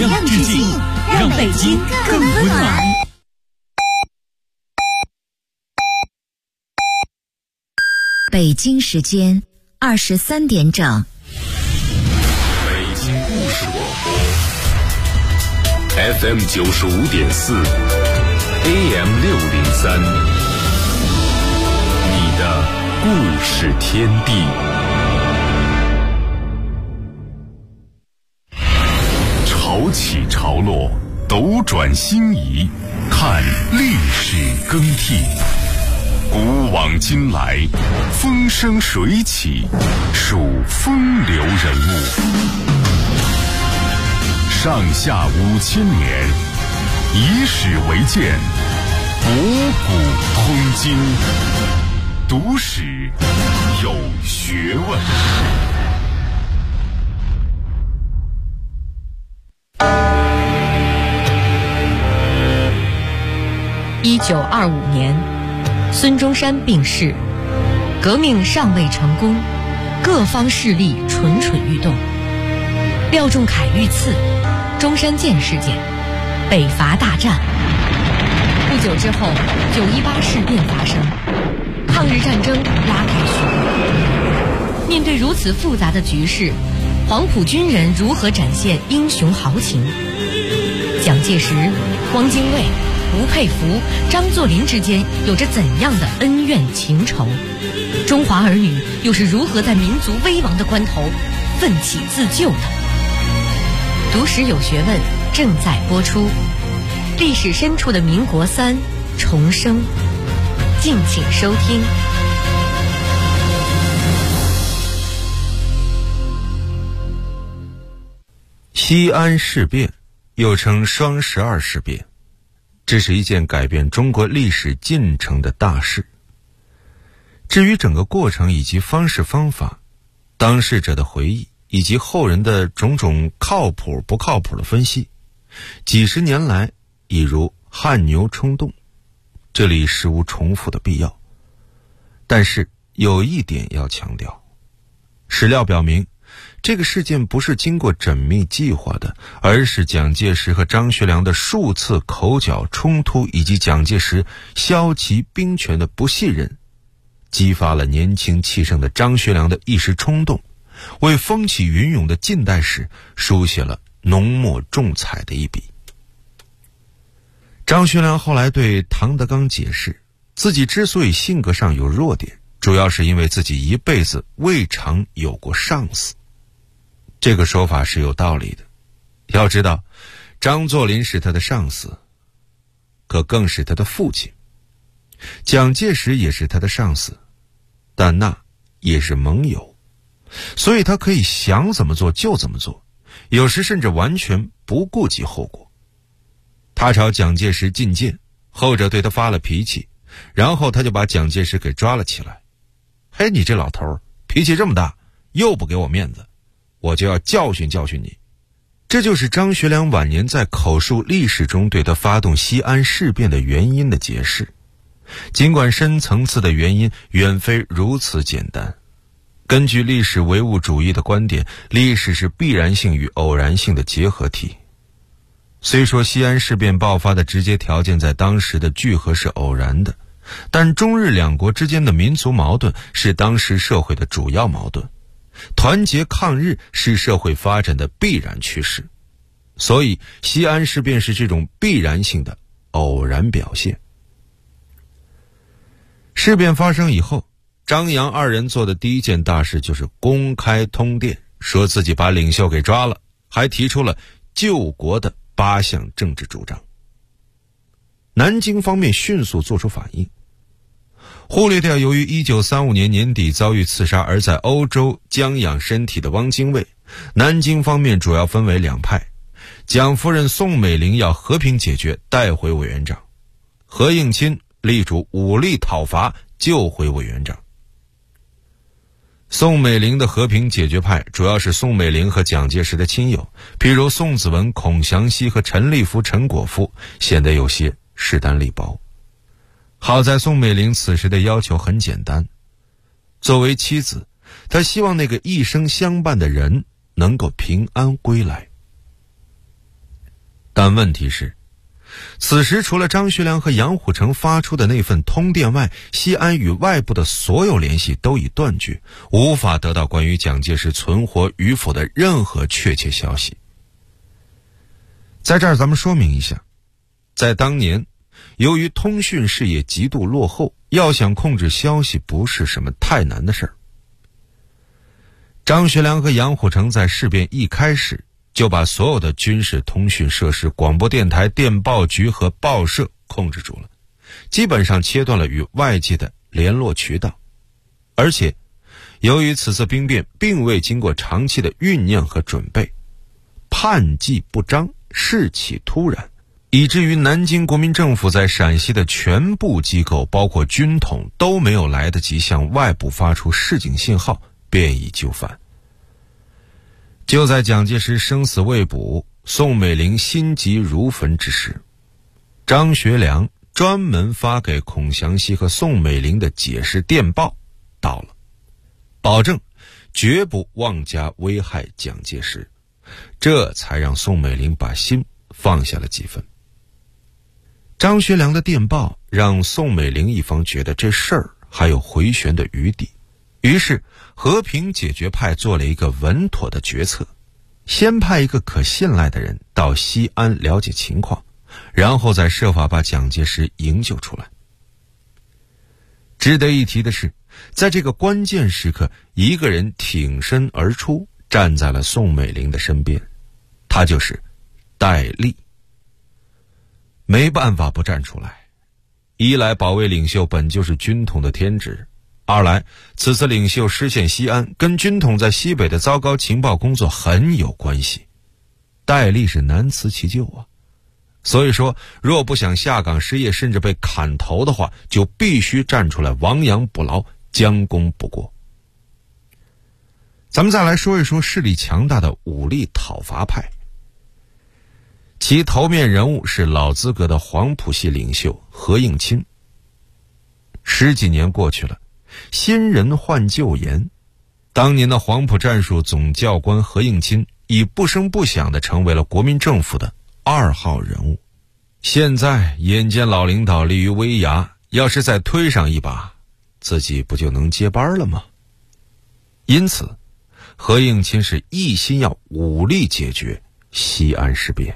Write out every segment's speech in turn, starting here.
样致敬，让北京更温暖。 北京时间23点整。 北京故事广播 FM 95.4 AM 603，你的故事天地。潮起潮落，斗转星移，看历史更替。古往今来，风生水起，数风流人物。上下5000年，以史为鉴，博古通今，读史有学问。 1925年。孙中山病逝，革命尚未成功，各方势力蠢蠢欲动。廖仲恺遇刺，中山舰事件，北伐大战。不久之后，918事变发生，抗日战争拉开序幕。面对如此复杂的局势，黄埔军人如何展现英雄豪情？蒋介石、汪精卫、吴佩孚、张作霖之间有着怎样的恩怨情仇？中华儿女又是如何在民族危亡的关头奋起自救的？读史有学问正在播出，历史深处的民国3重生，敬请收听。 西安事变又称双12事变，这是一件改变中国历史进程的大事。至于整个过程以及方式方法，当事者的回忆以及后人的种种靠谱不靠谱的分析，几十年来已如汗牛充栋，这里实无重复的必要。但是有一点要强调，史料表明这个事件不是经过缜密计划的，而是蒋介石和张学良的数次口角冲突，以及蒋介石骁骑兵权的不信任，激发了年轻气盛的张学良的一时冲动，为风起云涌的近代史书写了浓墨重彩的一笔。张学良后来对唐德刚解释，自己之所以性格上有弱点，主要是因为自己一辈子未尝有过上司。这个说法是有道理的。要知道，张作霖是他的上司，可更是他的父亲。蒋介石也是他的上司，但那也是盟友，所以他可以想怎么做就怎么做，有时甚至完全不顾及后果。他朝蒋介石进谏，后者对他发了脾气，然后他就把蒋介石给抓了起来。嘿，你这老头脾气这么大，又不给我面子，我就要教训教训你。这就是张学良晚年在口述历史中对他发动西安事变的原因的解释。尽管深层次的原因远非如此简单。根据历史唯物主义的观点，历史是必然性与偶然性的结合体。虽说西安事变爆发的直接条件在当时的聚合是偶然的，但中日两国之间的民族矛盾是当时社会的主要矛盾，团结抗日是社会发展的必然趋势，所以西安事变是这种必然性的偶然表现。事变发生以后，张杨二人做的第一件大事就是公开通电，说自己把领袖给抓了，还提出了救国的8项政治主张。南京方面迅速做出反应，忽略掉由于1935年年底遭遇刺杀而在欧洲将养身体的汪精卫，南京方面主要分为2派，蒋夫人宋美龄要和平解决，带回委员长；何应钦力主武力讨伐，救回委员长。宋美龄的和平解决派主要是宋美龄和蒋介石的亲友，譬如宋子文、孔祥熙和陈立夫、陈果夫，显得有些势单力薄。好在宋美龄此时的要求很简单，作为妻子，她希望那个一生相伴的人能够平安归来。 但问题是，此时除了张学良和杨虎城发出的那份通电外，西安与外部的所有联系都已断绝，无法得到关于蒋介石存活与否的任何确切消息。在这儿咱们说明一下，在当年，由于通讯事业极度落后，要想控制消息不是什么太难的事儿。张学良和杨虎城在事变一开始就把所有的军事通讯设施、广播电台、电报局和报社控制住了，基本上切断了与外界的联络渠道。而且，由于此次兵变并未经过长期的酝酿和准备，叛计不彰，事起突然，以至于南京国民政府在陕西的全部机构，包括军统，都没有来得及向外部发出示警信号，便已就范。就在蒋介石生死未卜、宋美龄心急如焚之时，张学良专门发给孔祥熙和宋美龄的解释电报到了，保证绝不妄加危害蒋介石，这才让宋美龄把心放下了几分。张学良的电报让宋美龄一方觉得这事儿还有回旋的余地，于是和平解决派做了一个稳妥的决策，先派一个可信赖的人到西安了解情况，然后再设法把蒋介石营救出来。值得一提的是，在这个关键时刻，一个人挺身而出，站在了宋美龄的身边，他就是戴笠。没办法不站出来，一来保卫领袖本就是军统的天职，二来此次领袖失陷西安跟军统在西北的糟糕情报工作很有关系，戴笠是难辞其咎啊。所以说，若不想下岗失业甚至被砍头的话，就必须站出来亡羊补牢，将功补过。咱们再来说一说势力强大的武力讨伐派，其头面人物是老资格的黄埔系领袖何应钦。10几年过去了，新人换旧颜，当年的黄埔战术总教官何应钦已不声不响地成为了国民政府的2号人物。现在眼见老领导立于危崖，要是再推上一把，自己不就能接班了吗？因此何应钦是一心要武力解决西安事变。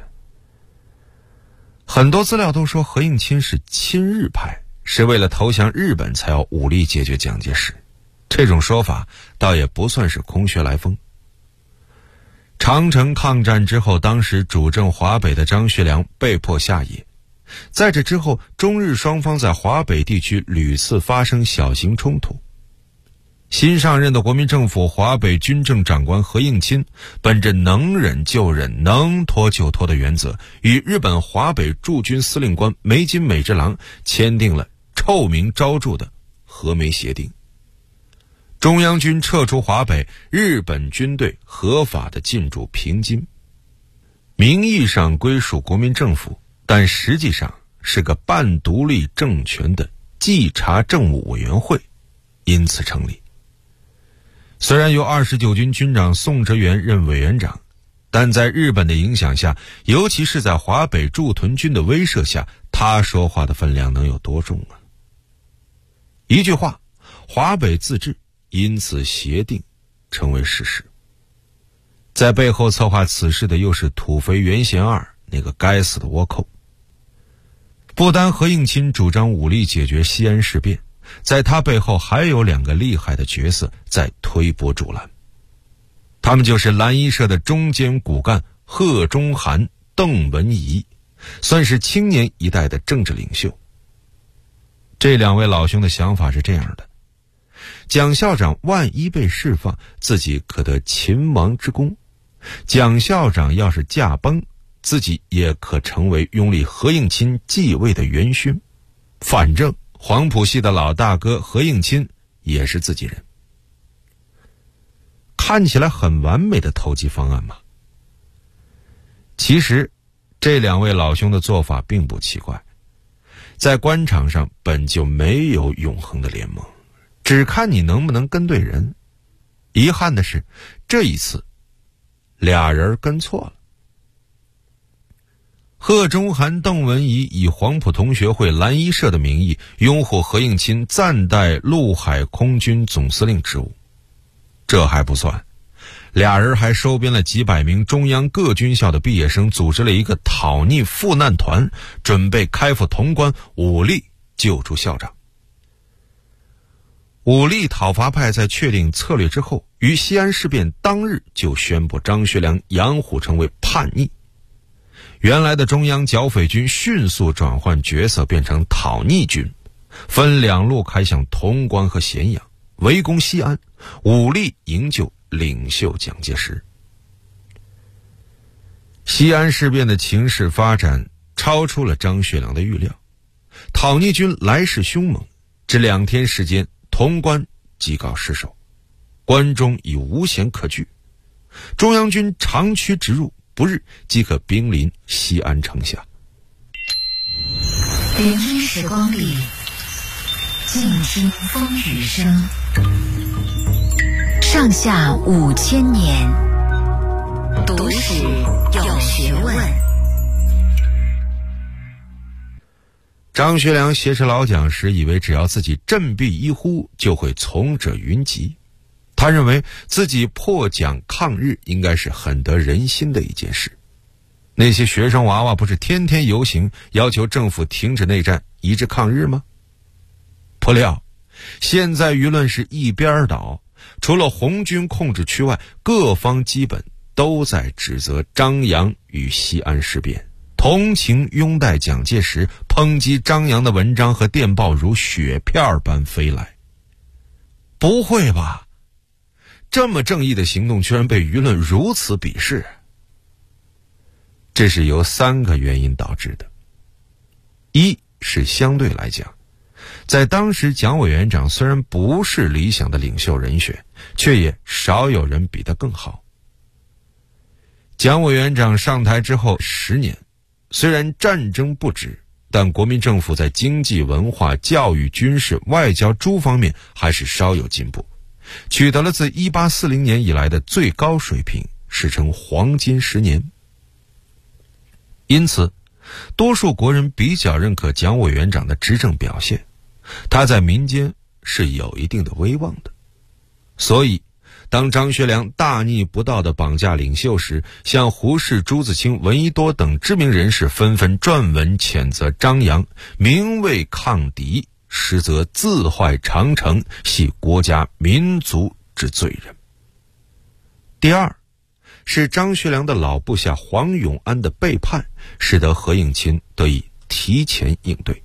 很多资料都说何应钦是亲日派，是为了投降日本才要武力解决蒋介石，这种说法倒也不算是空穴来风。长城抗战之后，当时主政华北的张学良被迫下野，在这之后，中日双方在华北地区屡次发生小型冲突。新上任的国民政府华北军政长官何应钦本着能忍就忍、能拖就拖的原则，与日本华北驻军司令官梅津美治郎签订了臭名昭著的和美协定。中央军撤出华北，日本军队合法的进驻平津，名义上归属国民政府，但实际上是个半独立政权的稽查政务委员会，因此成立。虽然由29军军长宋哲元任委员长，但在日本的影响下，尤其是在华北驻屯军的威慑下，他说话的分量能有多重啊？一句话，华北自治，因此协定成为事实。在背后策划此事的又是土肥原贤二那个该死的倭寇。不单何应钦主张武力解决西安事变，在他背后还有2个厉害的角色在推波助澜，他们就是蓝衣社的中坚骨干贺中涵、邓文仪，算是青年一代的政治领袖。这2位老兄的想法是这样的：蒋校长万一被释放，自己可得秦王之功；蒋校长要是驾崩，自己也可成为拥立何应钦继位的元勋。反正黄埔系的老大哥何应钦也是自己人。看起来很完美的投机方案嘛。其实这2位老兄的做法并不奇怪，在官场上本就没有永恒的联盟，只看你能不能跟对人。遗憾的是，这一次俩人跟错了。 贺中涵、邓文仪以黄埔同学会蓝衣社的名义拥护何应钦暂代陆海空军总司令职务。这还不算，俩人还收编了几百名中央各军校的毕业生，组织了一个讨逆赴难团，准备开赴潼关，武力救出校长。武力讨伐派在确定策略之后，于西安事变当日就宣布张学良、杨虎城为叛逆。原来的中央剿匪军迅速转换角色，变成讨逆军，分两路开向潼关和咸阳，围攻西安，武力营救领袖蒋介石。西安事变的情势发展超出了张学良的预料，讨逆军来势凶猛，只2天时间，潼关即告失守，关中已无险可据，中央军长驱直入，不日即可兵临西安城下。 聆听时光里，静听风雨声。上下5000年，读史有学问。 张学良挟持老蒋时，以为只要自己振臂一呼，就会从者云集。他认为自己破蒋抗日应该是很得人心的一件事。那些学生娃娃不是天天游行，要求政府停止内战，一致抗日吗？不料现在舆论是一边倒，除了红军控制区外，各方基本都在指责张杨与西安事变，同情拥戴蒋介石，抨击张杨的文章和电报如雪片般飞来。不会吧，这么正义的行动居然被舆论如此鄙视？这是由3个原因导致的。一是相对来讲，在当时蒋委员长虽然不是理想的领袖人选，却也少有人比他更好。蒋委员长上台之后10年，虽然战争不止，但国民政府在经济、文化、教育、军事、外交诸方面还是稍有进步，取得了自1840年以来的最高水平，史称黄金10年。因此多数国人比较认可蒋委员长的执政表现，他在民间是有一定的威望的。所以当张学良大逆不道的绑架领袖时，像胡适、朱自清、闻一多等知名人士纷纷撰文谴责张杨，名为抗敌，实则自坏长城，系国家民族之罪人。第二是张学良的老部下黄永安的背叛，使得何应钦得以提前应对。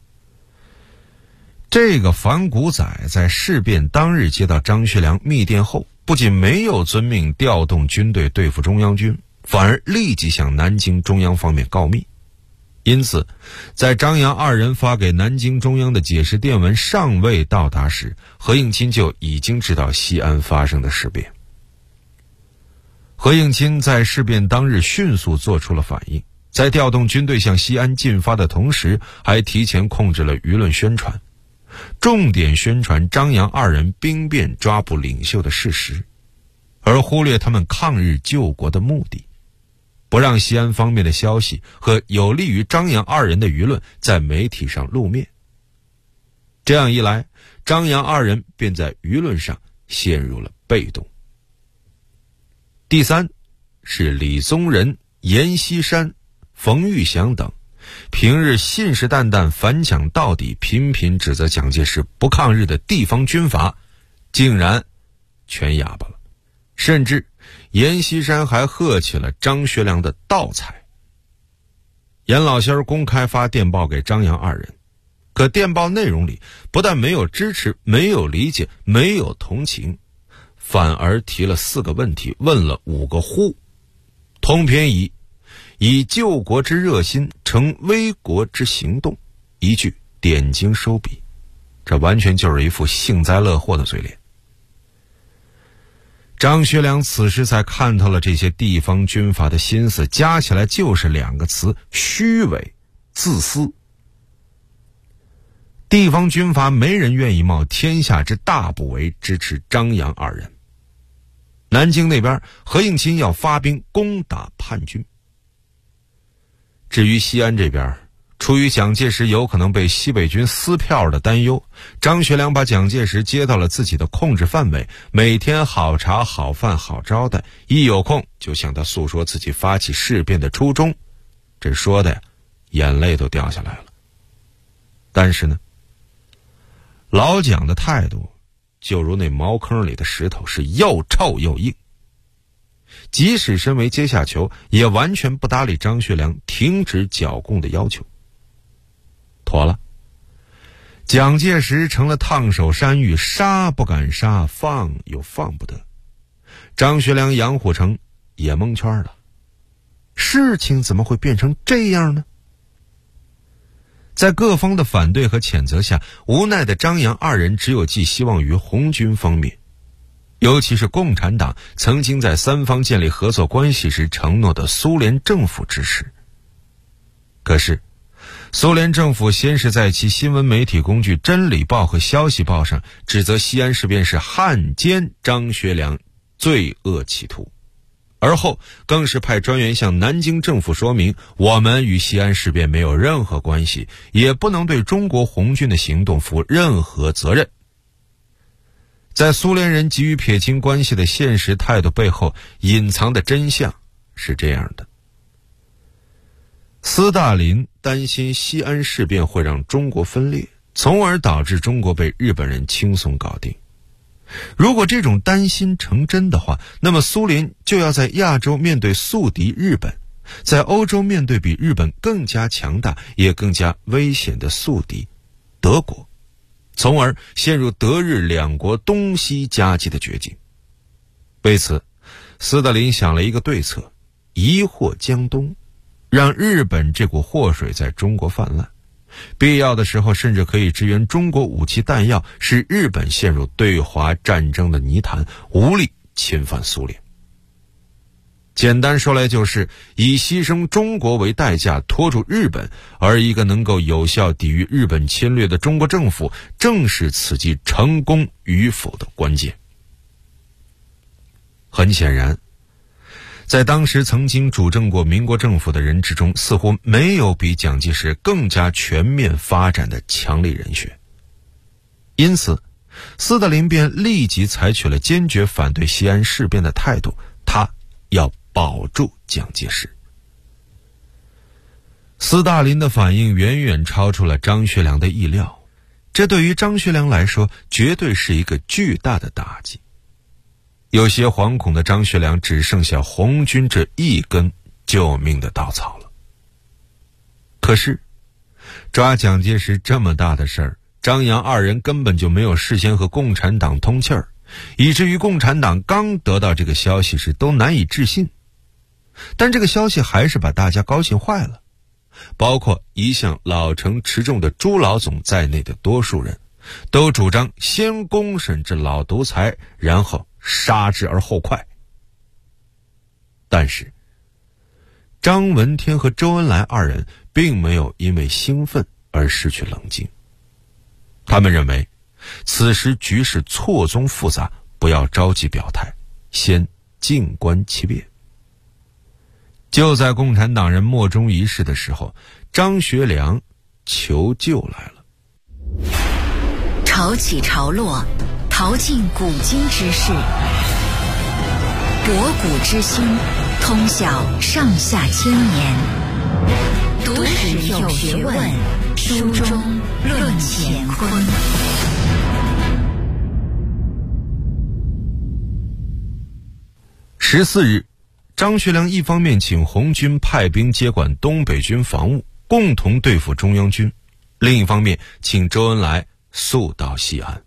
这个反骨仔在事变当日接到张学良密电后，不仅没有遵命调动军队对付中央军，反而立即向南京中央方面告密。因此在张杨2人发给南京中央的解释电文尚未到达时，何应钦就已经知道西安发生的事变。何应钦在事变当日迅速做出了反应，在调动军队向西安进发的同时，还提前控制了舆论宣传，重点宣传张杨2人兵变抓捕领袖的事实，而忽略他们抗日救国的目的，不让西安方面的消息和有利于张杨2人的舆论在媒体上露面。这样一来，张杨2人便在舆论上陷入了被动。第三是李宗仁、阎锡山、冯玉祥等平日信誓旦旦反蒋到底，频频指责蒋介石不抗日的地方军阀，竟然全哑巴了。甚至阎锡山还喝起了张学良的盗采。阎老仙儿公开发电报给张杨2人，可电报内容里不但没有支持，没有理解，没有同情，反而提了4个问题，问了5个呼，通篇以救国之热心成危国之行动，一句点睛收笔。这完全就是一副幸灾乐祸的嘴脸。张学良此时才看透了这些地方军阀的心思，加起来就是2个词：虚伪、自私。地方军阀没人愿意冒天下之大不韪支持张杨2人。南京那边，何应钦要发兵攻打叛军。 至于西安这边，出于蒋介石有可能被西北军撕票的担忧，张学良把蒋介石接到了自己的控制范围，每天好茶好饭好招待，一有空就向他诉说自己发起事变的初衷。这说的呀，眼泪都掉下来了。但是呢，老蒋的态度就如那茅坑里的石头，是又臭又硬。即使身为阶下囚，也完全不搭理张学良停止剿共的要求。妥了，蒋介石成了烫手山芋，杀不敢杀，放又放不得。张学良、杨虎城也蒙圈了，事情怎么会变成这样呢？在各方的反对和谴责下，无奈的张杨二人只有寄希望于红军方面，尤其是共产党曾经在三方建立合作关系时承诺的苏联政府支持。可是苏联政府先是在其新闻媒体工具《真理报》和《消息报》上指责西安事变是汉奸张学良罪恶企图，而后更是派专员向南京政府说明，我们与西安事变没有任何关系，也不能对中国红军的行动负任何责任。在苏联人急于撇清关系的现实态度背后，隐藏的真相是这样的：斯大林担心西安事变会让中国分裂，从而导致中国被日本人轻松搞定。如果这种担心成真的话，那么苏联就要在亚洲面对宿敌日本，在欧洲面对比日本更加强大也更加危险的宿敌德国，从而陷入德日两国东西夹击的绝境。为此，斯大林想了一个对策：移祸江东，让日本这股祸水在中国泛滥，必要的时候甚至可以支援中国武器弹药，使日本陷入对华战争的泥潭，无力侵犯苏联。简单说来，就是以牺牲中国为代价拖住日本，而一个能够有效抵御日本侵略的中国政府，正是此计成功与否的关键。很显然，在当时曾经主政过民国政府的人之中，似乎没有比蒋介石更加全面发展的强力人选。因此，斯大林便立即采取了坚决反对西安事变的态度，他要保住蒋介石。斯大林的反应远远超出了张学良的意料，这对于张学良来说绝对是一个巨大的打击。有些惶恐的张学良只剩下红军这一根救命的稻草了。可是抓蒋介石这么大的事儿，张杨二人根本就没有事先和共产党通气儿，以至于共产党刚得到这个消息时都难以置信。但这个消息还是把大家高兴坏了，包括一向老成持重的朱老总在内的多数人都主张先公审这老独裁，然后杀之而后快。但是张闻天和周恩来二人并没有因为兴奋而失去冷静，他们认为此时局势错综复杂，不要着急表态，先静观其变。就在共产党人莫衷一是的时候，张学良求救来了。 潮起潮落，淘尽古今之事，博古之今，通晓上下千年。读史有学问，书中论乾坤。 14日，张学良一方面请红军派兵接管东北军防务，共同对付中央军，另一方面请周恩来速到西安。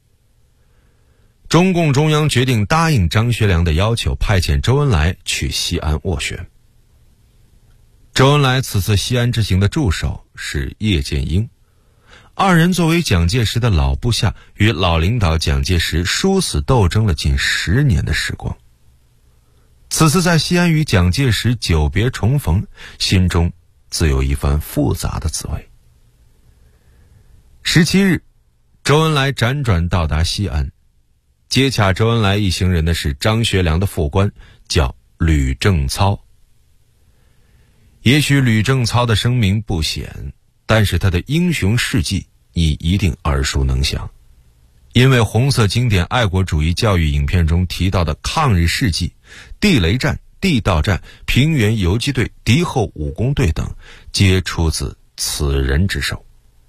中共中央决定答应张学良的要求，派遣周恩来去西安斡旋。周恩来此次西安之行的助手是叶剑英，二人作为蒋介石的老部下，与老领导蒋介石殊死斗争了近10年的时光。此次在西安与蒋介石久别重逢，心中自有一番复杂的滋味。17日，周恩来辗转到达西安，接洽周恩来一行人的是张学良的副官，叫吕正操。 也许吕正操的声名不显，但是他的英雄事迹你一定耳熟能详。因为红色经典爱国主义教育影片中提到的抗日事迹、地雷战、地道战、平原游击队、敌后武工队等，皆出自此人之手。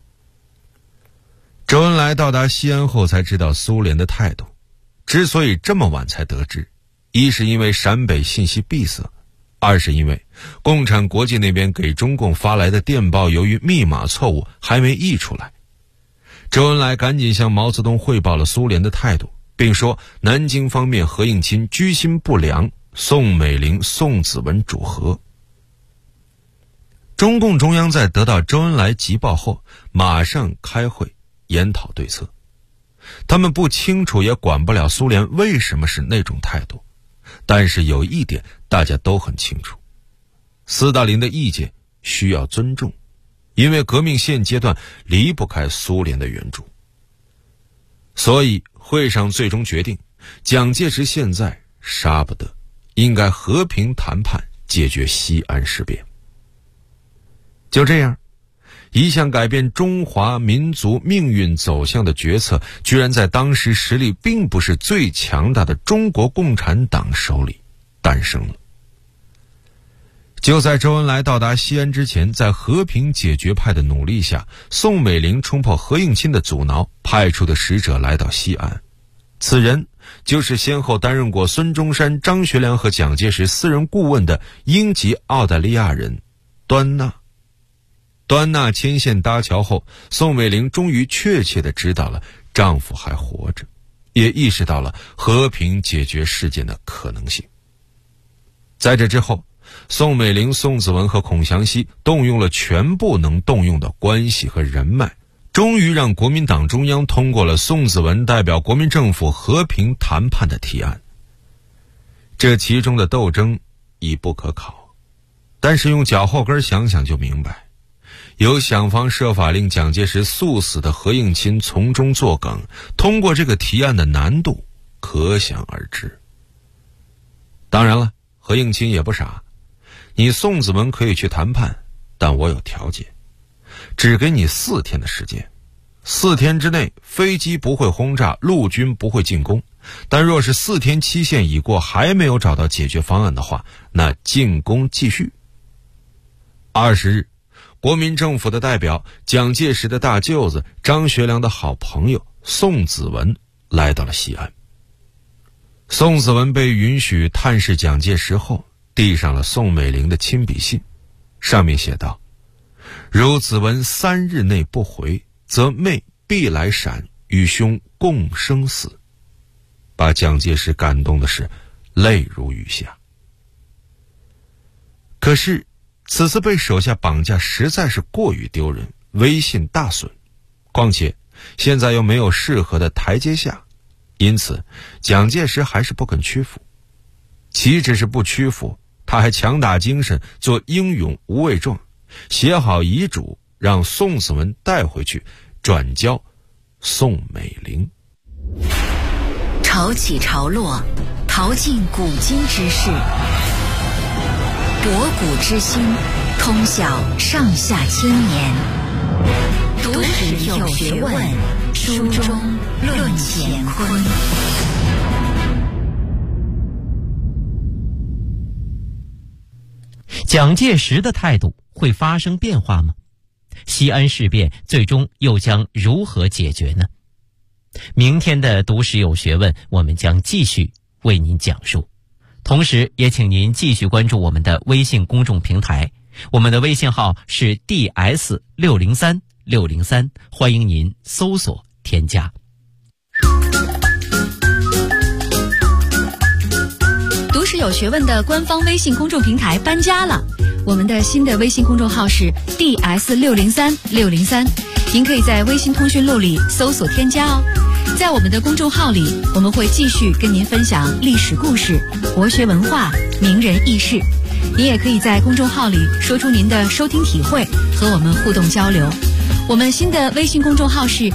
周恩来到达西安后才知道苏联的态度，之所以这么晚才得知，一是因为陕北信息闭塞，二是因为共产国际那边给中共发来的电报由于密码错误还没译出来。周恩来赶紧向毛泽东汇报了苏联的态度，并说南京方面何应钦居心不良，宋美龄、宋子文主和。中共中央在得到周恩来急报后，马上开会研讨对策。他们不清楚也管不了苏联为什么是那种态度，但是有一点大家都很清楚，斯大林的意见需要尊重，因为革命现阶段离不开苏联的援助。所以会上最终决定，蒋介石现在杀不得，应该和平谈判解决西安事变。就这样，一项改变中华民族命运走向的决策，居然在当时实力并不是最强大的中国共产党手里诞生了。就在周恩来到达西安之前，在和平解决派的努力下，宋美龄冲破何应钦的阻挠，派出的使者来到西安。此人就是先后担任过孙中山、张学良和蒋介石私人顾问的英籍澳大利亚人端纳。端纳牵线搭桥后，宋美龄终于确切地知道了丈夫还活着，也意识到了和平解决事件的可能性。在这之后，宋美龄、宋子文和孔祥熙动用了全部能动用的关系和人脉，终于让国民党中央通过了宋子文代表国民政府和平谈判的提案。这其中的斗争已不可考，但是用脚后跟想想就明白，有想方设法令蒋介石速死的何应钦从中作梗，通过这个提案的难度可想而知。当然了，何应钦也不傻，你宋子文可以去谈判，但我有条件，只给你4天的时间，4天之内飞机不会轰炸，陆军不会进攻，但若是4天期限已过还没有找到解决方案的话，那进攻继续。20日，国民政府的代表、蒋介石的大舅子、张学良的好朋友宋子文来到了西安。宋子文被允许探视蒋介石后，递上了宋美龄的亲笔信，上面写道：如子文3日内不回，则妹必来陕与兄共生死。把蒋介石感动的是泪如雨下。可是此次被手下绑架实在是过于丢人，威信大损，况且现在又没有适合的台阶下，因此蒋介石还是不肯屈服。岂止是不屈服，他还强打精神做英勇无畏状，写好遗嘱让宋子文带回去，转交宋美龄。 潮起潮落，淘尽古今之事，博古之今，通晓上下千年。读史有学问，书中论乾坤。 蒋介石的态度会发生变化吗？西安事变最终又将如何解决呢？明天的读史有学问，我们将继续为您讲述。同时也请您继续关注我们的微信公众平台，我们的微信号是 DS630603，欢迎您搜索添加。 读史有学问的官方微信公众平台搬家了，我们的新的微信公众号是 DS630603，您可以在微信通讯录里搜索添加哦。在我们的公众号里，我们会继续跟您分享历史故事、国学文化、名人轶事。您也可以在公众号里说出您的收听体会，和我们互动交流。我们新的微信公众号是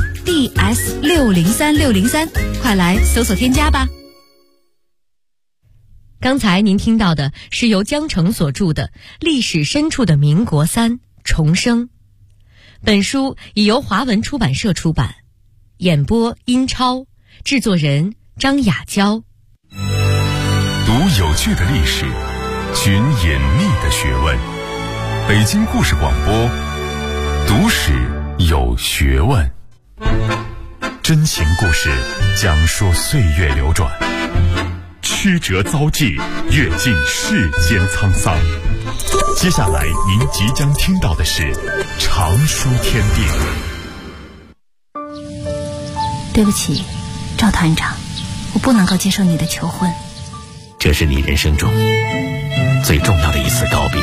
DS603603，快来搜索添加吧。 刚才您听到的是由江澄所著的《历史深处的民国三重生》，本书已由华文出版社出版，演播殷超，制作人张雅娇。 读有趣的历史，寻隐秘的学问。北京故事广播，读史有学问。真情故事，讲述岁月流转，曲折遭际，阅尽世间沧桑。接下来您即将听到的是常书天地。 对不起，赵团长，我不能够接受你的求婚。 这是你人生中最重要的一次告别，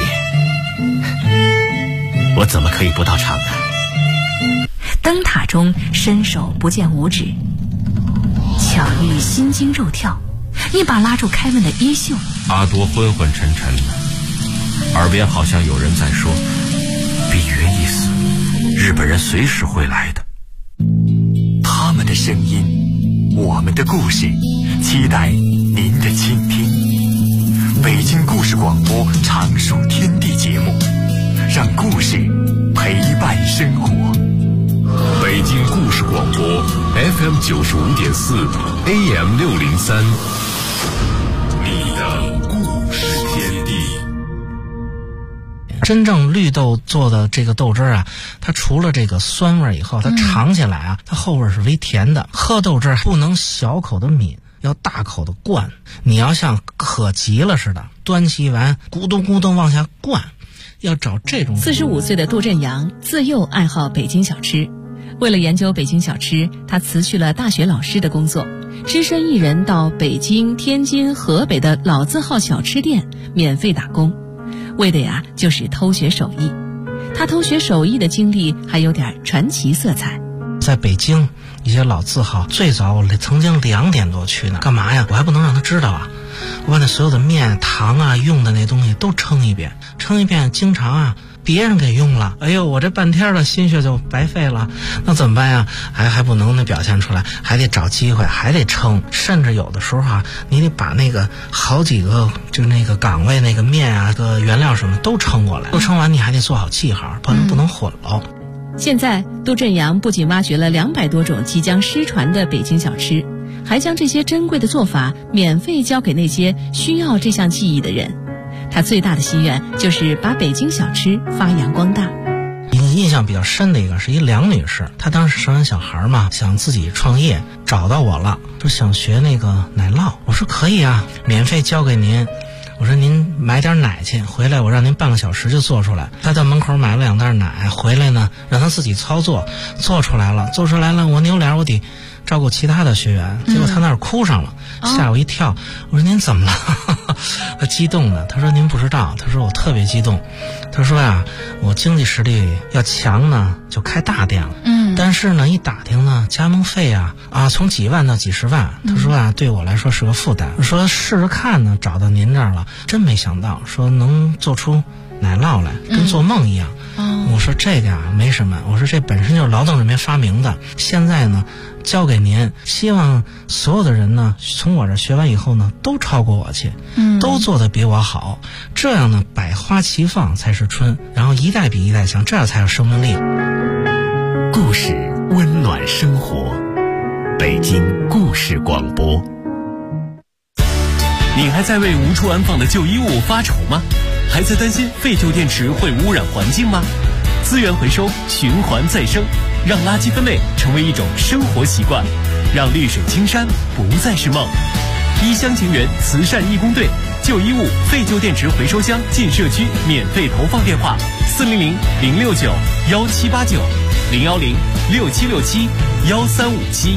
我怎么可以不到场呢？ 灯塔中伸手不见五指，巧遇心惊肉跳，一把拉住凯文的衣袖。 阿多昏昏沉沉的，耳边好像有人在说：比约一死，日本人随时会来的。 他们的声音，我们的故事，期待您的倾听。北京故事广播常书天地节目，让故事陪伴生活。 北京故事广播 FM 95.4 AM 603，你的故事天地。 真正绿豆做的这个豆汁啊，它除了这个酸味以后，它尝起来啊，它后味是微甜的。喝豆汁不能小口的抿，要大口的灌。你要像渴急了似的，端起碗咕咚咕咚往下灌，要找这种。 45岁的杜振阳自幼爱好北京小吃，为了研究北京小吃，他辞去了大学老师的工作，只身一人到北京、天津、河北的老字号小吃店免费打工，为的呀就是偷学手艺。他偷学手艺的经历还有点传奇色彩。 在北京一些老字号，最早我曾经2点多去呢，干嘛呀？我还不能让他知道啊！我把那所有的面、糖啊、用的那东西都称一遍，经常啊别人给用了，哎呦，我这半天的心血就白费了，那怎么办呀？还不能表现出来，还得找机会，还得称，甚至有的时候啊，你得把那个好几个就那个岗位那个面啊、个原料什么都称过来，都称完你还得做好记号，不能混喽。 现在杜振阳不仅挖掘了200多种即将失传的北京小吃，还将这些珍贵的做法免费教给那些需要这项技艺的人。他最大的心愿就是把北京小吃发扬光大。 印象比较深的一个是一梁女士，她当时生完小孩嘛，想自己创业，找到我了，说想学那个奶酪。我说可以啊，免费教给您。我说您买点奶去，回来我让您半个小时就做出来。他在门口买了2袋奶，回来呢让他自己操作，做出来了，我扭脸我得照顾其他的学员，结果他那儿哭上了，吓我一跳。我说您怎么了？他激动的，他说您不知道，他说我特别激动，他说呀，我经济实力要强呢就开大店了，但是呢一打听呢加盟费啊从几万到几十万，他说啊对我来说是个负担。我说试试看呢，找到您这儿了，真没想到说能做出奶酪来，跟做梦一样。我说这个啊没什么，我说这本身就是劳动人民发明的，现在呢交给您，希望所有的人呢从我这学完以后呢都超过我去，都做得比我好，这样呢百花齐放才是春，然后一代比一代强，这样才有生命力。 故事温暖生活，北京故事广播。 你还在为无处安放的旧衣物发愁吗？还在担心废旧电池会污染环境吗？资源回收，循环再生，让垃圾分类成为一种生活习惯，让绿水青山不再是梦。一厢情愿慈善义工队旧衣物、废旧电池回收箱进社区免费投放电话：400-069-1789，010-6767-1357。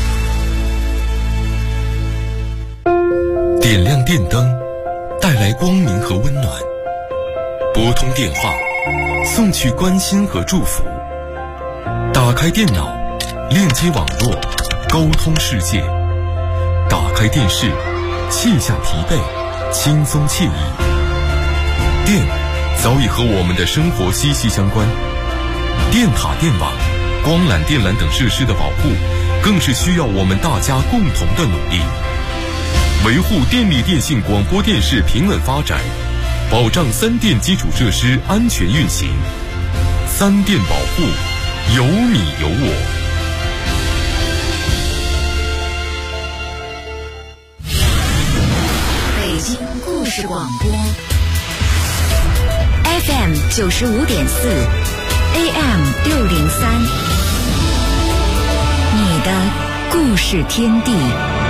点亮电灯，带来光明和温暖；拨通电话，送去关心和祝福；打开电脑，链接网络，沟通世界；打开电视，卸下疲惫，轻松惬意。电早已和我们的生活息息相关，电塔、电网、光缆、电缆等设施的保护，更是需要我们大家共同的努力。 维护电力电信广播电视平稳发展，保障三电基础设施安全运行。三电保护，有你有我。 北京故事广播 FM 95.4 AM 603，你的故事天地。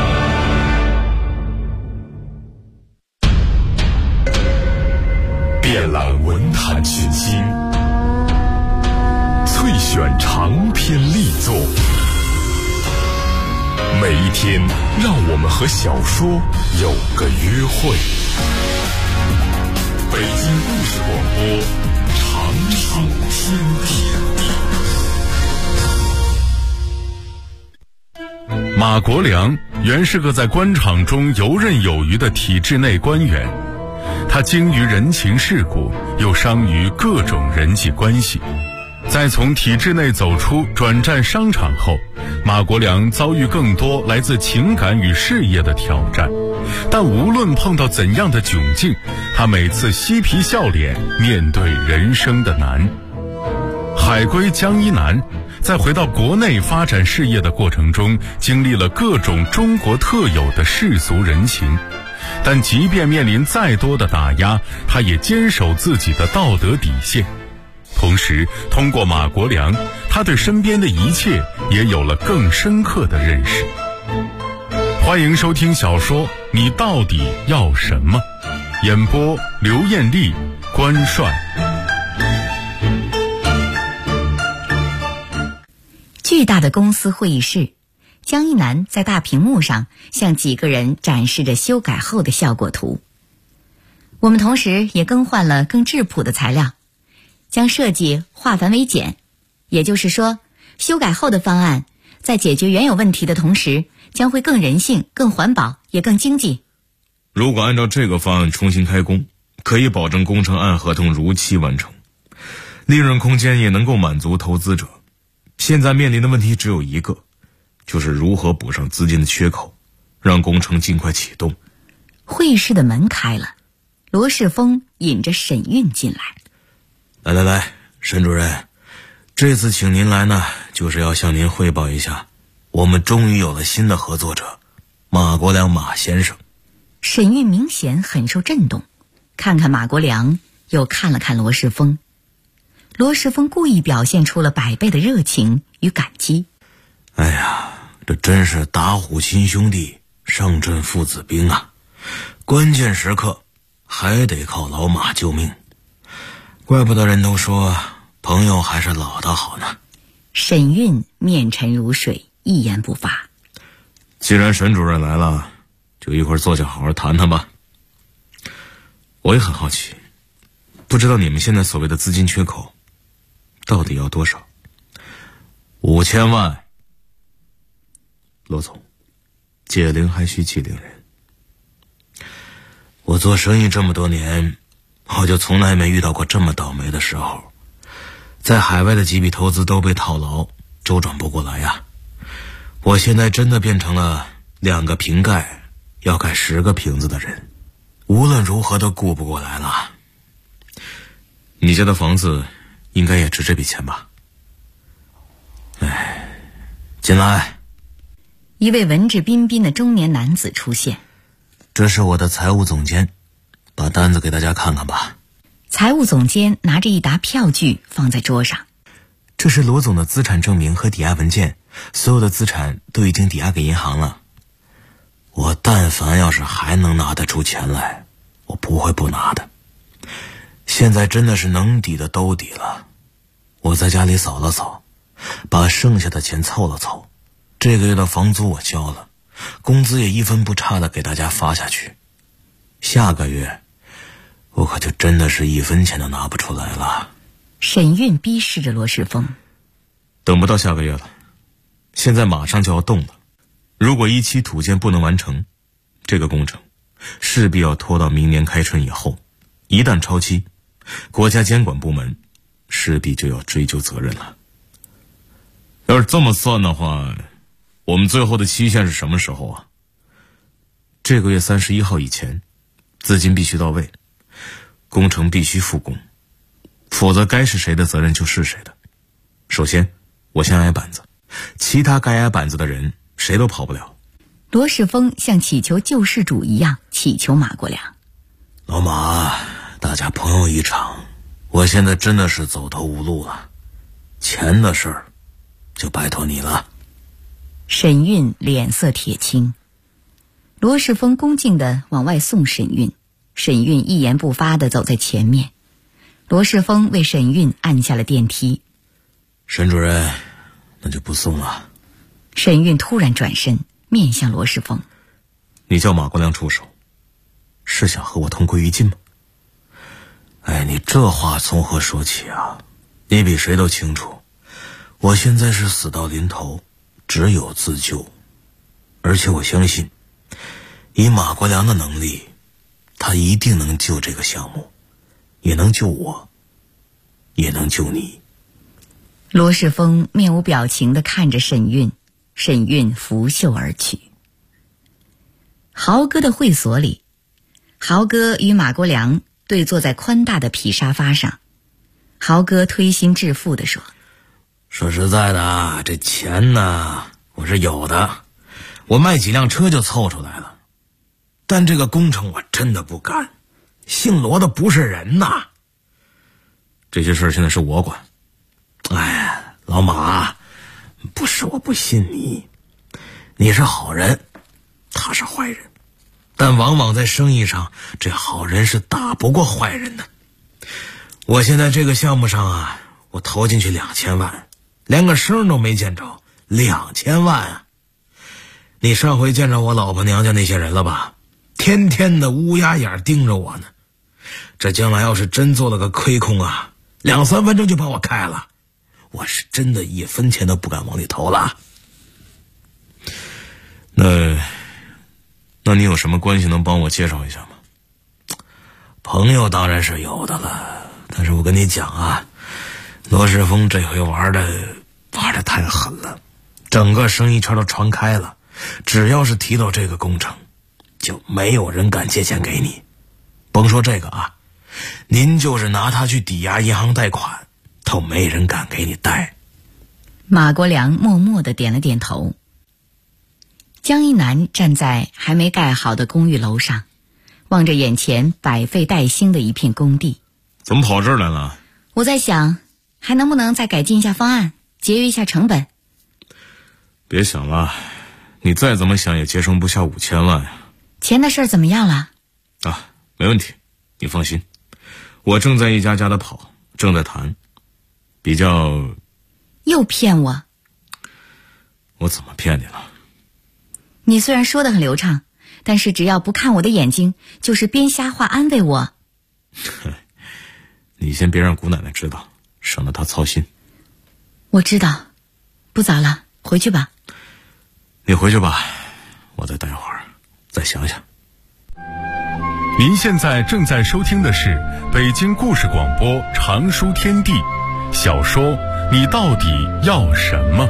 遍览文坛群星，萃选长篇力作，每一天让我们和小说有个约会。北京故事广播，长寿天地。马国良原是个在官场中游刃有余的体制内官员，他精于人情世故，又商于各种人际关系。在从体制内走出转战商场后，马国良遭遇更多来自情感与事业的挑战，但无论碰到怎样的窘境，他每次嬉皮笑脸面对人生的难。海归江一南在回到国内发展事业的过程中，经历了各种中国特有的世俗人情，但即便面临再多的打压，他也坚守自己的道德底线。同时，通过马国良，他对身边的一切也有了更深刻的认识。欢迎收听小说《你到底要什么》，演播刘艳丽、关帅。 巨大的公司会议室，江一南在大屏幕上向几个人展示着修改后的效果图。我们同时也更换了更质朴的材料，将设计化繁为简，也就是说，修改后的方案在解决原有问题的同时，将会更人性、更环保，也更经济。 如果按照这个方案重新开工，可以保证工程按合同如期完成，利润空间也能够满足投资者。现在面临的问题只有一个，就是如何补上资金的缺口，让工程尽快启动。 会议室的门开了，罗世峰引着沈韵进来。 来，沈主任，这次请您来呢，就是要向您汇报一下，我们终于有了新的合作者，马国良马先生。 沈韵明显很受震动，看看马国良，又看了看罗世峰。罗世峰故意表现出了100倍的热情与感激。 哎呀，这真是打虎亲兄弟，上阵父子兵啊！关键时刻还得靠老马救命，怪不得人都说朋友还是老的好呢。 沈韵面沉如水，一言不发。 既然沈主任来了，就一会儿坐下好好谈谈吧。我也很好奇，不知道你们现在所谓的资金缺口到底要多少？5000万。罗总，解铃还须系铃人。我做生意这么多年，我就从来没遇到过这么倒霉的时候。在海外的几笔投资都被套牢，周转不过来呀。我现在真的变成了2个瓶盖要盖10个瓶子的人，无论如何都顾不过来了。你家的房子应该也值这笔钱吧？哎，进来。 一位文质彬彬的中年男子出现。 这是我的财务总监，把单子给大家看看吧。 财务总监拿着一沓票据放在桌上。 这是罗总的资产证明和抵押文件，所有的资产都已经抵押给银行了。我但凡要是还能拿得出钱来，我不会不拿的。现在真的是能抵的都抵了。我在家里扫了扫，把剩下的钱凑了凑，这个月的房租我交了，工资也一分不差的给大家发下去。下个月我可就真的是1分钱都拿不出来了。 沈韵逼视着罗世峰。 等不到下个月了，现在马上就要动了。如果一期土建不能完成，这个工程势必要拖到明年开春以后。一旦超期，国家监管部门势必就要追究责任了。要是这么算的话，我们最后的期限是什么时候啊？ 这个月31号以前，资金必须到位，工程必须复工，否则该是谁的责任就是谁的。首先，我先挨板子，其他该挨板子的人谁都跑不了。 罗世峰像祈求救世主一样祈求马国良： 老马，大家朋友一场，我现在真的是走投无路了，钱的事儿就拜托你了。 沈运脸色铁青，罗世峰恭敬地往外送沈运，沈运一言不发地走在前面。罗世峰为沈运按下了电梯。 沈主任，那就不送了。 沈运突然转身面向罗世峰： 你叫马国良出手，是想和我同归于尽吗？哎，你这话从何说起啊？你比谁都清楚，我现在是死到临头，只有自救。而且我相信，以马国良的能力，他一定能救这个项目，也能救我，也能救你。 罗世峰面无表情地看着沈运，沈运拂袖而去。豪哥的会所里，豪哥与马国良对坐在宽大的皮沙发上。豪哥推心置腹地说： 说实在的，这钱呢，我是有的，我卖几辆车就凑出来了，但这个工程我真的不干，姓罗的不是人呐。这些事儿现在是我管。哎，老马，不是我不信你，你是好人，他是坏人，但往往在生意上，这好人是打不过坏人的。我现在这个项目上啊，我投进去2000万，连个声都没见着，2000万啊！你上回见着我老婆娘家那些人了吧？天天的乌鸦眼盯着我呢。这将来要是真做了个亏空啊，2-3分钟就把我开了，我是真的1分钱都不敢往里投了。那你有什么关系能帮我介绍一下吗？朋友当然是有的了，但是我跟你讲啊，罗世峰这回玩的太狠了，整个生意圈都传开了，只要是提到这个工程，就没有人敢借钱给你。甭说这个啊，您就是拿它去抵押银行贷款，都没人敢给你贷。 马国良默默地点了点头。江一南站在还没盖好的公寓楼上，望着眼前百废待兴的一片工地。 怎么跑这儿来了？ 我在想，还能不能再改进一下方案，节约一下成本。 别想了，你再怎么想也节省不下5000万呀。 钱的事儿怎么样了？ 啊，没问题，你放心，我正在一家家的跑，正在谈，比较。 又骗我？ 我怎么骗你了？ 你虽然说得很流畅，但是只要不看我的眼睛，就是编瞎话安慰我。 你先别让姑奶奶知道，省得她操心。 我知道，不早了，回去吧。 你回去吧，我再待会儿，再想想。 您现在正在收听的是北京故事广播长书天地小说《你到底要什么》。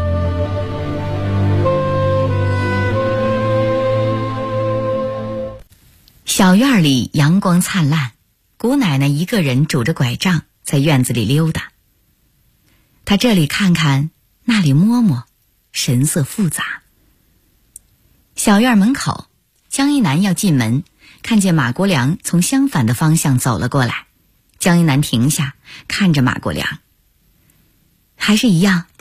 小院里阳光灿烂，姑奶奶一个人拄着拐杖在院子里溜达。她这里看看，那里摸摸，神色复杂。小院门口，江一南要进门，看见马国良从相反的方向走了过来。江一南停下，看着马国良。还是一样。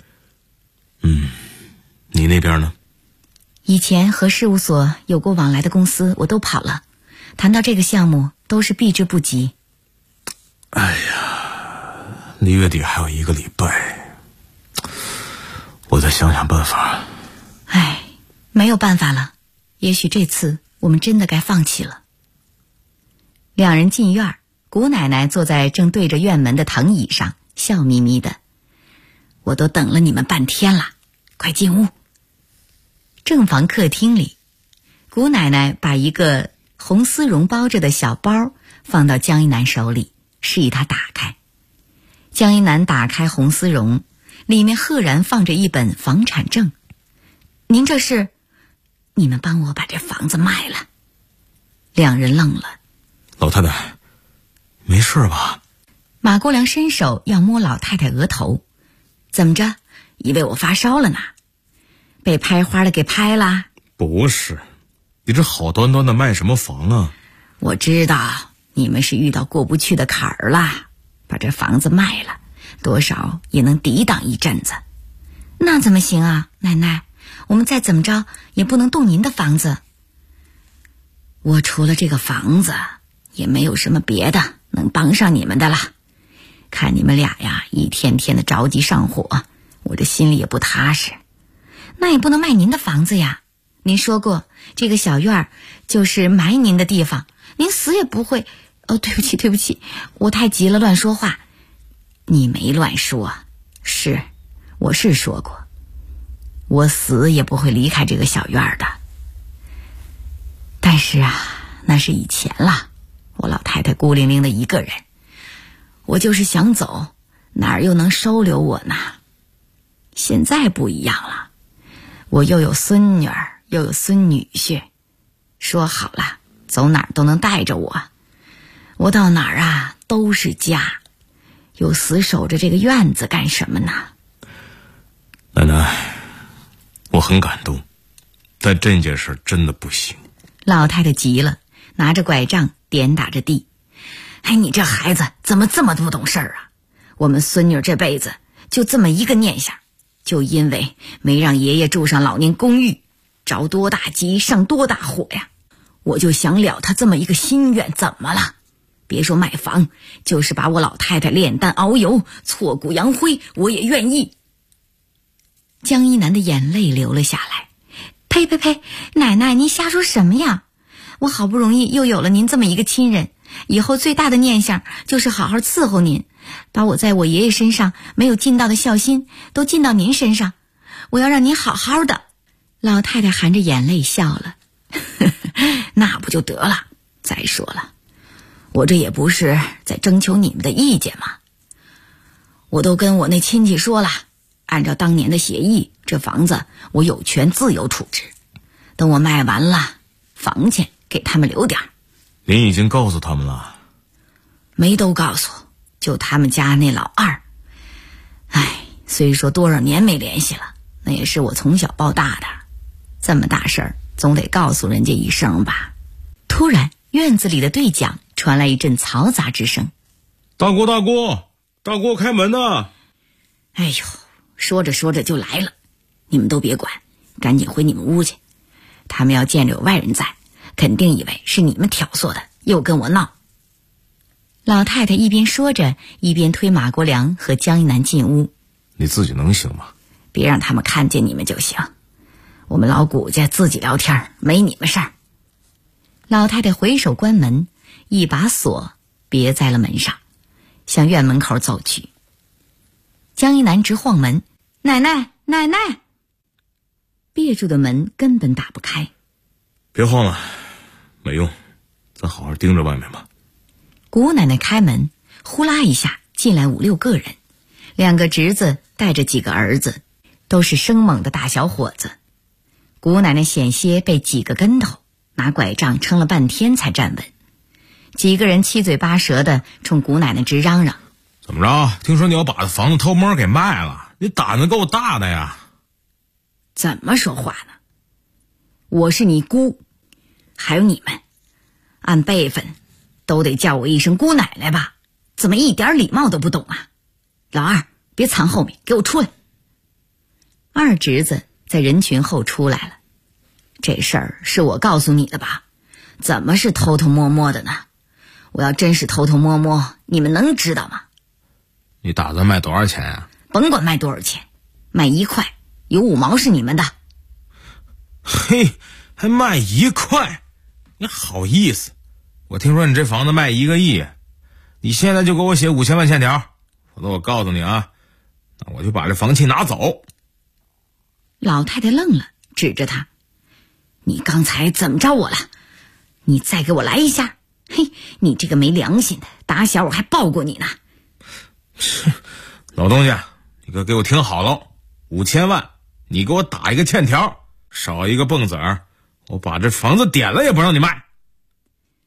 你那边呢？ 以前和事务所有过往来的公司我都跑了，谈到这个项目都是避之不及。 哎呀，离月底还有1个礼拜，我再想想办法。 哎，没有办法了，也许这次我们真的该放弃了。两人进院，谷奶奶坐在正对着院门的藤椅上，笑眯眯的。我都等了你们半天了，快进屋。正房客厅里，谷奶奶把一个红丝绒包着的小包放到江一南手里，示意他打开。江一南打开红丝绒，里面赫然放着一本房产证。您这是？你们帮我把这房子卖了。 两人愣了。 老太太，没事吧？ 马国良伸手要摸老太太额头，怎么着？以为我发烧了呢？被拍花的给拍了？ 不是，你这好端端的卖什么房啊？ 我知道你们是遇到过不去的坎儿了，把这房子卖了，多少也能抵挡一阵子。那怎么行啊，奶奶？我们再怎么着也不能动您的房子。我除了这个房子，也没有什么别的能帮上你们的了。看你们俩呀，一天天的着急上火，我这心里也不踏实。那也不能卖您的房子呀。您说过，这个小院就是埋您的地方，您死也不会。哦，对不起，我太急了，乱说话。你没乱说，我是说过，我死也不会离开这个小院的。但是啊，那是以前了，我老太太孤零零的一个人，我就是想走，哪儿又能收留我呢？现在不一样了，我又有孙女儿，又有孙女婿，说好了，走哪儿都能带着我。我到哪儿啊都是家，又死守着这个院子干什么呢？ 奶奶，我很感动，但这件事真的不行。 老太太急了，拿着拐杖点打着地。哎，你这孩子怎么这么不懂事儿啊？我们孙女这辈子就这么一个念想，就因为没让爷爷住上老年公寓，着多大急上多大火呀！我就想了他这么一个心愿，怎么了？别说卖房，就是把我老太太炼丹熬油，挫骨扬灰，我也愿意。江一南的眼泪流了下来。呸，奶奶，您瞎说什么呀？我好不容易又有了您这么一个亲人，以后最大的念想就是好好伺候您，把我在我爷爷身上没有尽到的孝心都尽到您身上，我要让您好好的。老太太含着眼泪笑了。那不就得了？再说了，我这也不是在征求你们的意见嘛。我都跟我那亲戚说了，按照当年的协议，这房子我有权自由处置，等我卖完了，房钱给他们留点。 您已经告诉他们了？ 没都告诉，就他们家那老二。虽说多少年没联系了，那也是我从小抱大的，这么大事儿总得告诉人家一声吧。突然院子里的对讲传来一阵嘈杂之声。 大姑开门呐！ 哎呦，说着说着就来了，你们都别管，赶紧回你们屋去。他们要见着有外人在，肯定以为是你们挑唆的，又跟我闹。老太太一边说着，一边推马国良和江一南进屋。 你自己能行吗？ 别让他们看见你们就行，我们老谷家自己聊天，没你们事儿。老太太回手关门，一把锁别在了门上，向院门口走去。江一南直晃门，奶奶！别住的门根本打不开。 别晃了，没用，咱好好盯着外面吧。 谷奶奶开门，呼啦一下进来5、6个人，2个侄子带着几个儿子，都是生猛的大小伙子。谷奶奶险些被几个跟头，拿拐杖撑了半天才站稳。几个人七嘴八舌的冲谷奶奶直嚷嚷： 怎么着？听说你要把房子偷摸给卖了，你胆子够大的呀！ 怎么说话呢？我是你姑，还有你们，按辈分都得叫我一声姑奶奶吧？怎么一点礼貌都不懂啊？老二，别藏后面，给我出来！二侄子在人群后出来了。这事儿是我告诉你的吧？怎么是偷偷摸摸的呢？我要真是偷偷摸摸，你们能知道吗？ 你打算卖多少钱啊？ 甭管卖多少钱，卖1块，有5毛是你们的。 嘿，还卖1块？你好意思？我听说你这房子卖1个亿，你现在就给我写5000万欠条，否则我告诉你啊，那我就把这房契拿走。 老太太愣了，指着他：你刚才怎么着我了？你再给我来一下！嘿，你这个没良心的，打小我还抱过你呢。 老东西，你可给我听好了，5000万你给我打一个欠条，少一个蹦子儿，我把这房子点了也不让你卖。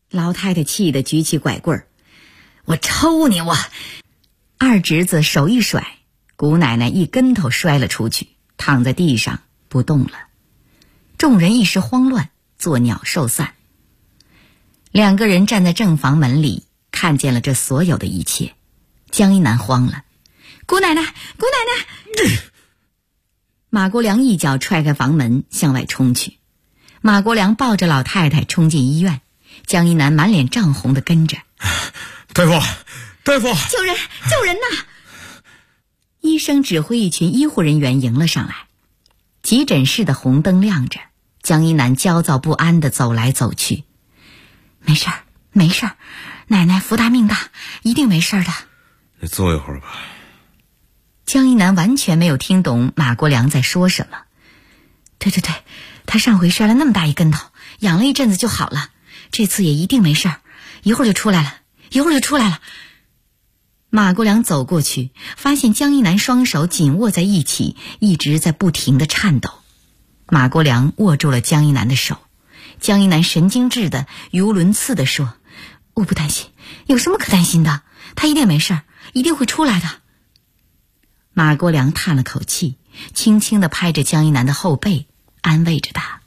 老太太气得举起拐棍儿：“我抽你我！”二侄子手一甩，姑奶奶一跟头摔了出去，躺在地上不动了。众人一时慌乱，作鸟兽散。两个人站在正房门里，看见了这所有的一切。江一南慌了：“姑奶奶，姑奶奶！”马国良一脚踹开房门，向外冲去。马国良抱着老太太冲进医院，江一南满脸涨红的跟着：“ 大夫，大夫， 救人，救人呐！”医生指挥一群医护人员迎了上来。急诊室的红灯亮着，江一南焦躁不安地走来走去。“没事儿，没事儿，奶奶福大命大，一定没事的。”“ 你坐一会儿吧。” 江一南完全没有听懂马国良在说什么。“对，他上回摔了那么大一跟头，养了一阵子就好了，这次也一定没事儿，一会儿就出来了。”马国良走过去，发现江一南双手紧握在一起，一直在不停地颤抖。马国良握住了江一南的手，江一南神经质的语无伦次地说：“我不担心，有什么可担心的？他一定没事儿，一定会出来的。”马国良叹了口气，轻轻地拍着江一南的后背，安慰着他。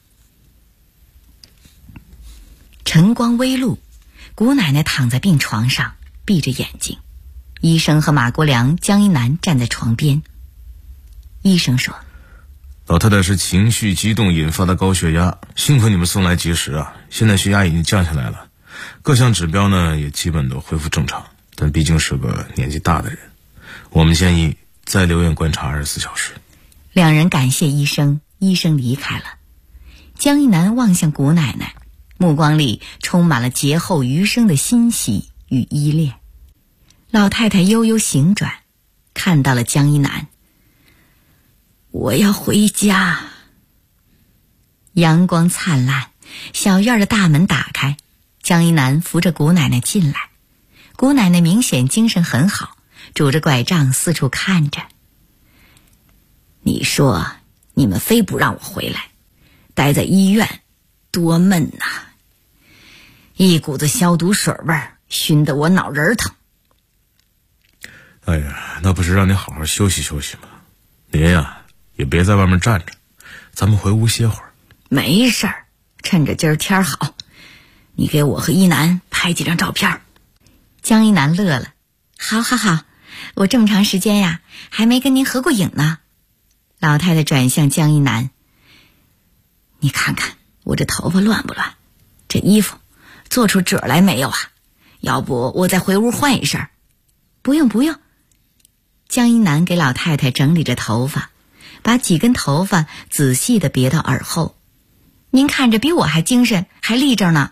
晨光微露，姑奶奶躺在病床上，闭着眼睛。医生和马国良、江一南站在床边。医生说：“ 老太太是情绪激动引发的高血压，幸亏你们送来及时啊！现在血压已经降下来了，各项指标呢也基本都恢复正常，但毕竟是个年纪大的人，我们建议再留院观察24小时。” 两人感谢医生，医生离开了。江一南望向姑奶奶，目光里充满了劫后余生的欣喜与依恋。老太太悠悠醒转，看到了江一南。“我要回家。”阳光灿烂，小院的大门打开，江一南扶着姑奶奶进来。姑奶奶明显精神很好，拄着拐杖四处看着。“你说你们非不让我回来，待在医院多闷呐！一股子消毒水味儿，熏得我脑仁疼。”“ 哎呀，那不是让你好好休息休息吗？您呀，也别在外面站着，咱们回屋歇会儿。”“ 没事儿，趁着今儿天好，你给我和一南拍几张照片。”江一南乐了：“好，我这么长时间呀，还没跟您合过影呢。”老太太转向江一南：“你看看我这头发乱不乱？这衣服做出褶来没有啊？要不我再回屋换一身？”“不用。”江一南给老太太整理着头发，把几根头发仔细地别到耳后。“您看着比我还精神，还立正呢。”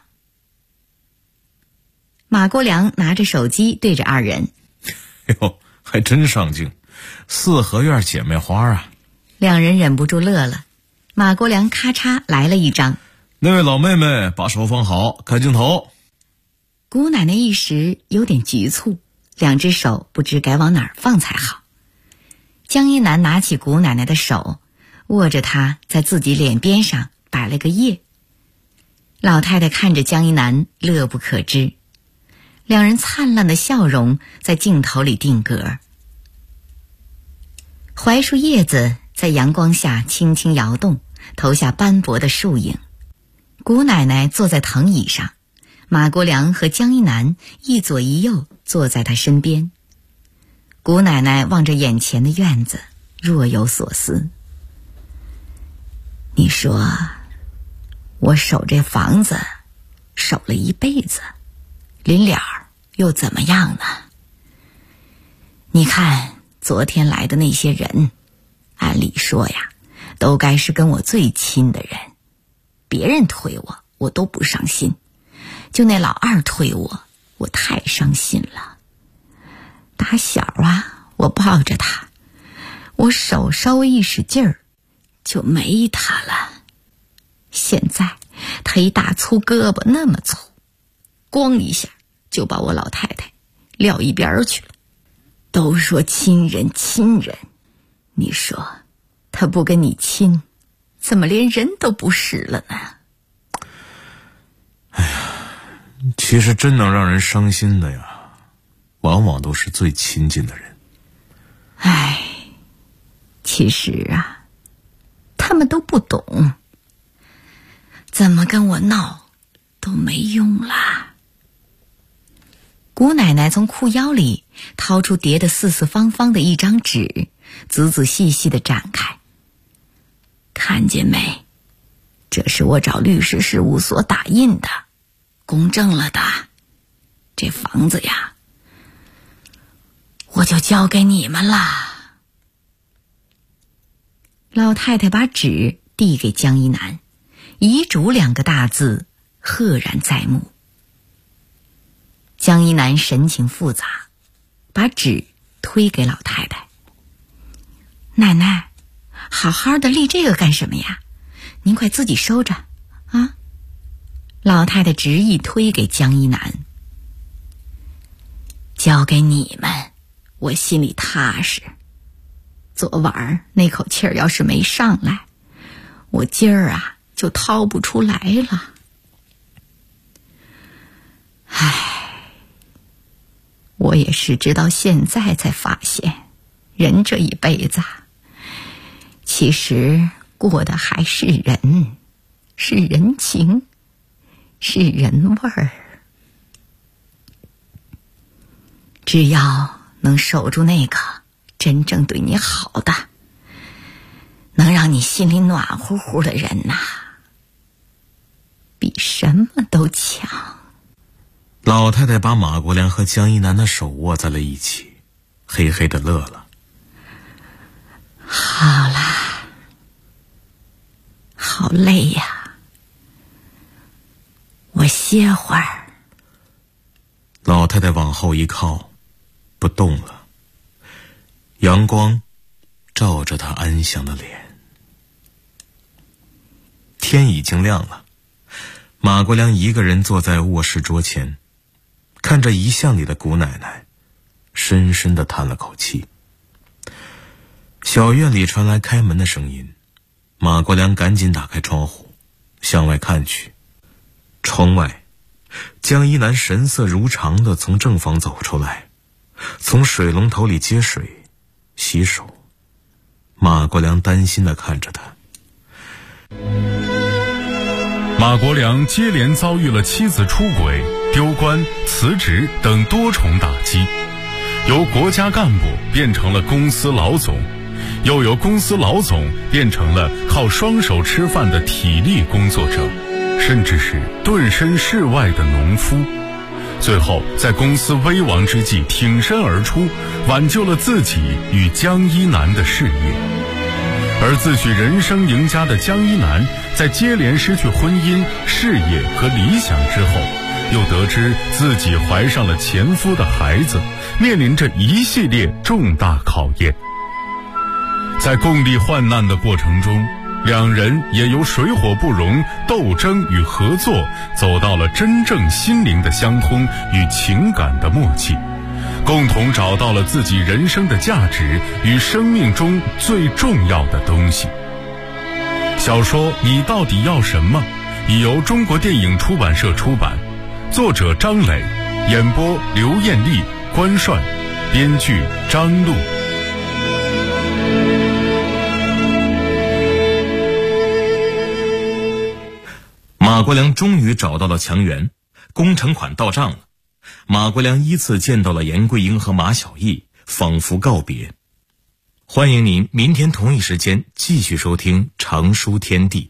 马国良拿着手机对着二人：“ 哟，还真上镜，四合院姐妹花啊！” 两人忍不住乐了。马国良咔嚓来了一张：“ 那位老妹妹，把手放好，看镜头。” 姑奶奶一时有点局促，两只手不知该往哪儿放才好。江一南拿起姑奶奶的手，握着她在自己脸边上摆了个耶。老太太看着江一南，乐不可支。两人灿烂的笑容在镜头里定格。槐树叶子在阳光下轻轻摇动，投下斑驳的树影。姑奶奶坐在藤椅上，马国良和江一南一左一右坐在她身边。姑奶奶望着眼前的院子，若有所思。“你说我守这房子守了一辈子，临了又怎么样呢？你看昨天来的那些人，按理说呀，都该是跟我最亲的人，别人推我，我都不伤心，就那老二推我，我太伤心了。打小啊，我抱着他，我手稍微一使劲儿，就没他了。现在他一大粗胳膊那么粗，咣一下就把我老太太撂一边去了。都说亲人亲人，你说他不跟你亲，怎么连人都不是了呢？”“ 哎呀， 其实真能让人伤心的呀，往往都是最亲近的人。 唉，其实啊，他们都不懂，怎么跟我闹都没用啦。姑奶奶从裤腰里掏出叠得四四方方的一张纸，仔仔细细地展开。看见没？这是我找律师事务所打印的，公证了的。这房子呀，我就交给你们啦。老太太把纸递给江一南，遗嘱2个大字赫然在目。江一南神情复杂，把纸推给老太太。奶奶，好好的立这个干什么呀？您快自己收着啊！老太太执意推给江一南。交给你们，我心里踏实。昨晚那口气儿要是没上来，我今儿啊就掏不出来了。唉，我也是直到现在才发现，人这一辈子其实过的还是人，是人情，是人味儿。只要能守住那个真正对你好的，能让你心里暖乎乎的人呐，比什么都强。 老太太把马国良和江一南的手握在了一起，嘿嘿地乐了。 好啦，好累呀，我歇会儿。 老太太往后一靠，不动了。阳光照着她安详的脸。天已经亮了，马国良一个人坐在卧室桌前，看着遗像里的姑奶奶，深深地叹了口气。小院里传来开门的声音，马国良赶紧打开窗户，向外看去。窗外，江一南神色如常地从正房走出来，从水龙头里接水洗手。马国良担心地看着他。 马国良接连遭遇了妻子出轨、丢官、辞职等多重打击，由国家干部变成了公司老总，又由公司老总变成了靠双手吃饭的体力工作者，甚至是顿身事外的农夫。最后在公司危亡之际挺身而出，挽救了自己与江一南的事业。而自诩人生赢家的江一南，在接连失去婚姻、事业和理想之后，又得知自己怀上了前夫的孩子，面临着一系列重大考验。在共历患难的过程中，两人也由水火不容、斗争与合作，走到了真正心灵的相通与情感的默契，共同找到了自己人生的价值与生命中最重要的东西。小说《你到底要什么》已由中国电影出版社出版，作者张磊，演播刘艳丽、关涮，编剧张璐。 马国良终于找到了强援，工程款到账了。马国良依次见到了严桂英和马小艺，仿佛告别。欢迎您明天同一时间继续收听《常书天地》。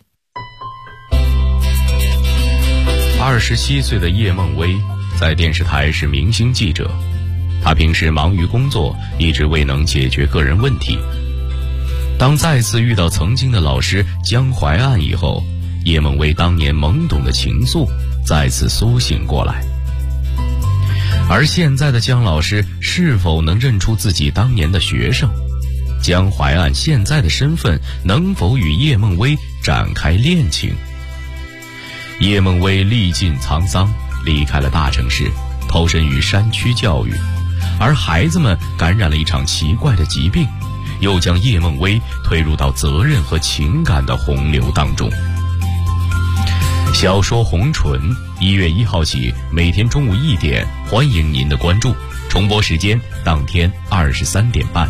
27岁的叶梦薇在电视台是明星记者，她平时忙于工作，一直未能解决个人问题。当再次遇到曾经的老师江淮岸以后，叶梦薇当年懵懂的情愫再次苏醒过来。而现在的江老师是否能认出自己当年的学生？江淮岸现在的身份能否与叶梦薇展开恋情？叶梦薇历尽沧桑，离开了大城市，投身于山区教育，而孩子们感染了一场奇怪的疾病，又将叶梦薇推入到责任和情感的洪流当中。 小说《红唇》1月1号起，每天中午1点，欢迎您的关注。重播时间当天23点半。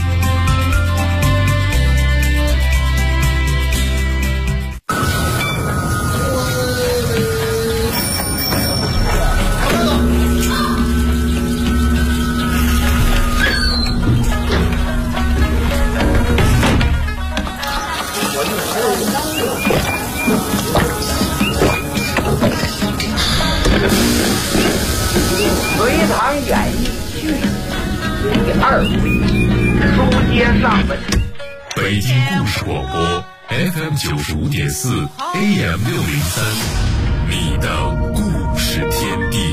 隋唐演义续第2回，书接上文。 北京故事广播 FM 95.4 AM 603，你的故事天地。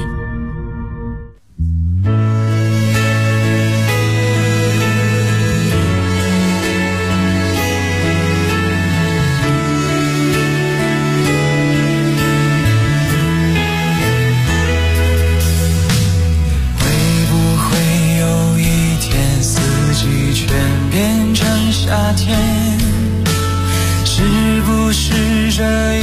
夏天，是不是这